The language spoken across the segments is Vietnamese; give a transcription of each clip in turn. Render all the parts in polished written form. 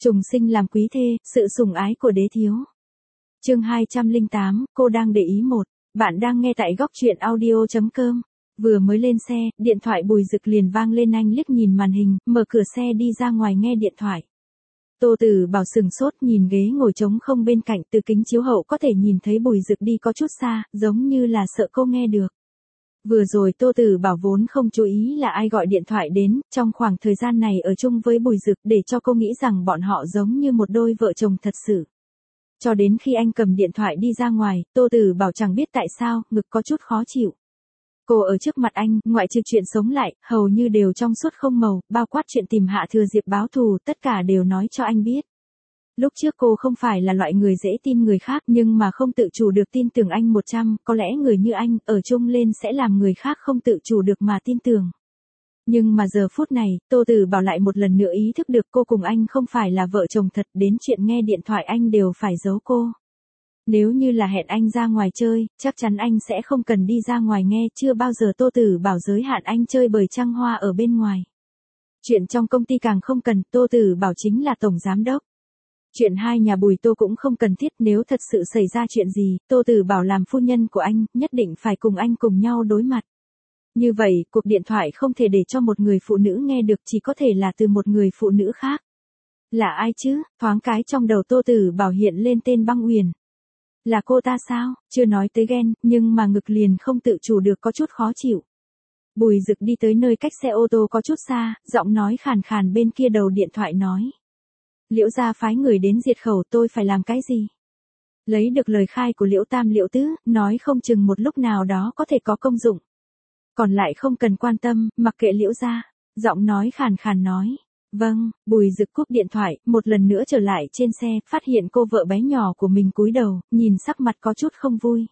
Trùng sinh làm quý thê, sự sủng ái của đế thiếu. Chương 208, cô đang để ý một. Bạn đang nghe tại góc truyện audio.com. Vừa mới lên xe, điện thoại Bùi Dực liền vang lên, anh liếc nhìn màn hình, mở cửa xe đi ra ngoài nghe điện thoại. Tô Tử Bảo sừng sốt nhìn ghế ngồi trống không bên cạnh, từ kính chiếu hậu có thể nhìn thấy Bùi Dực đi có chút xa, giống như là sợ cô nghe được. Vừa rồi Tô Tử Bảo vốn không chú ý là ai gọi điện thoại đến, trong khoảng thời gian này ở chung với Bùi Dực để cho cô nghĩ rằng bọn họ giống như một đôi vợ chồng thật sự. Cho đến khi anh cầm điện thoại đi ra ngoài, Tô Tử Bảo chẳng biết tại sao, ngực có chút khó chịu. Cô ở trước mặt anh, ngoại trừ chuyện sống lại, hầu như đều trong suốt không màu, bao quát chuyện tìm Hạ Thừa Diệp báo thù, tất cả đều nói cho anh biết. Lúc trước cô không phải là loại người dễ tin người khác, nhưng mà không tự chủ được tin tưởng anh 100, có lẽ người như anh, ở chung lên sẽ làm người khác không tự chủ được mà tin tưởng. Nhưng mà giờ phút này, Tô Tử Bảo lại một lần nữa ý thức được cô cùng anh không phải là vợ chồng thật, đến chuyện nghe điện thoại anh đều phải giấu cô. Nếu như là hẹn anh ra ngoài chơi, chắc chắn anh sẽ không cần đi ra ngoài nghe, chưa bao giờ Tô Tử Bảo giới hạn anh chơi bời trăng hoa ở bên ngoài. Chuyện trong công ty càng không cần, Tô Tử Bảo chính là tổng giám đốc. Chuyện hai nhà Bùi Tô cũng không cần thiết, nếu thật sự xảy ra chuyện gì, Tô Tử Bảo làm phu nhân của anh, nhất định phải cùng anh cùng nhau đối mặt. Như vậy, cuộc điện thoại không thể để cho một người phụ nữ nghe được, chỉ có thể là từ một người phụ nữ khác. Là ai chứ? Thoáng cái trong đầu Tô Tử Bảo hiện lên tên Băng Uyển. Là cô ta sao? Chưa nói tới ghen, nhưng mà ngực liền không tự chủ được có chút khó chịu. Bùi Dực đi tới nơi cách xe ô tô có chút xa, giọng nói khàn khàn bên kia đầu điện thoại nói. Liễu gia phái người đến diệt khẩu, tôi phải làm cái gì? Lấy được lời khai của Liễu Tam Liễu Tứ, nói không chừng một lúc nào đó có thể có công dụng. Còn lại không cần quan tâm, mặc kệ Liễu gia. Giọng nói khàn khàn nói. Vâng, Bùi Dực cúp điện thoại, một lần nữa trở lại trên xe, phát hiện cô vợ bé nhỏ của mình cúi đầu, nhìn sắc mặt có chút không vui.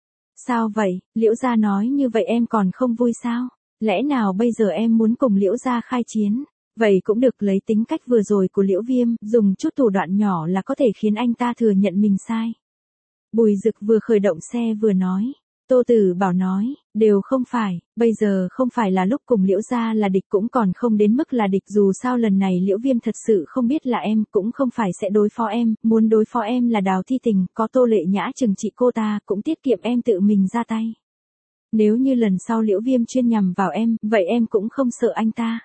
Sao vậy? Liễu gia nói như vậy em còn không vui sao? Lẽ nào bây giờ em muốn cùng Liễu gia khai chiến? Vậy cũng được, lấy tính cách vừa rồi của Liễu Viêm, dùng chút thủ đoạn nhỏ là có thể khiến anh ta thừa nhận mình sai. Bùi Dực vừa khởi động xe vừa nói. Tô Tử Bảo nói, đều không phải, bây giờ không phải là lúc cùng Liễu gia là địch, cũng còn không đến mức là địch, dù sao lần này Liễu Viêm thật sự không biết là em, cũng không phải sẽ đối phó em, muốn đối phó em là Đào Thi Tình, có Tô Lệ Nhã trừng trị cô ta, cũng tiết kiệm em tự mình ra tay. Nếu như lần sau Liễu Viêm chuyên nhằm vào em, vậy em cũng không sợ anh ta.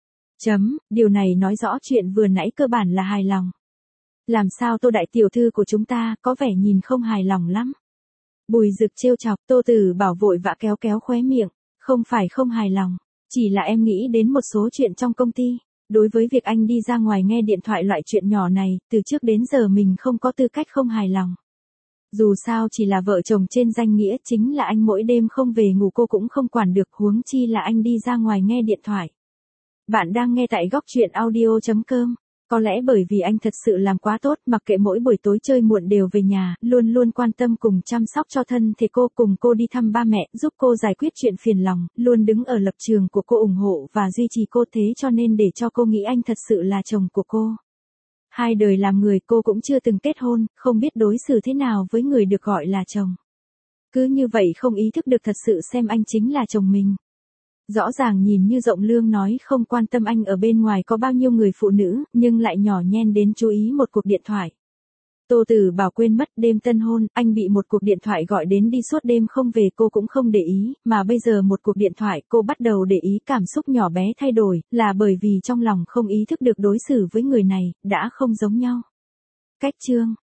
Điều này nói rõ chuyện vừa nãy cơ bản là hài lòng. Làm sao Tô đại tiểu thư của chúng ta, có vẻ nhìn không hài lòng lắm. Bùi Dực trêu chọc, Tô Tử Bảo vội vã kéo kéo khóe miệng, không phải không hài lòng, chỉ là em nghĩ đến một số chuyện trong công ty. Đối với việc anh đi ra ngoài nghe điện thoại loại chuyện nhỏ này, từ trước đến giờ mình không có tư cách không hài lòng. Dù sao chỉ là vợ chồng trên danh nghĩa, chính là anh mỗi đêm không về ngủ cô cũng không quản được, huống chi là anh đi ra ngoài nghe điện thoại. Bạn đang nghe tại góc truyện audio.com. Có lẽ bởi vì anh thật sự làm quá tốt, mặc kệ mỗi buổi tối chơi muộn đều về nhà, luôn luôn quan tâm cùng chăm sóc cho thân thể cô, cùng cô đi thăm ba mẹ, giúp cô giải quyết chuyện phiền lòng, luôn đứng ở lập trường của cô, ủng hộ và duy trì cô, thế cho nên để cho cô nghĩ anh thật sự là chồng của cô. Hai đời làm người, cô cũng chưa từng kết hôn, không biết đối xử thế nào với người được gọi là chồng. Cứ như vậy không ý thức được thật sự xem anh chính là chồng mình. Rõ ràng nhìn như rộng lương nói không quan tâm anh ở bên ngoài có bao nhiêu người phụ nữ, nhưng lại nhỏ nhen đến chú ý một cuộc điện thoại. Tô Tử Bảo quên mất đêm tân hôn, anh bị một cuộc điện thoại gọi đến đi suốt đêm không về, cô cũng không để ý, mà bây giờ một cuộc điện thoại cô bắt đầu để ý, cảm xúc nhỏ bé thay đổi, là bởi vì trong lòng không ý thức được đối xử với người này, đã không giống nhau. Cách chương.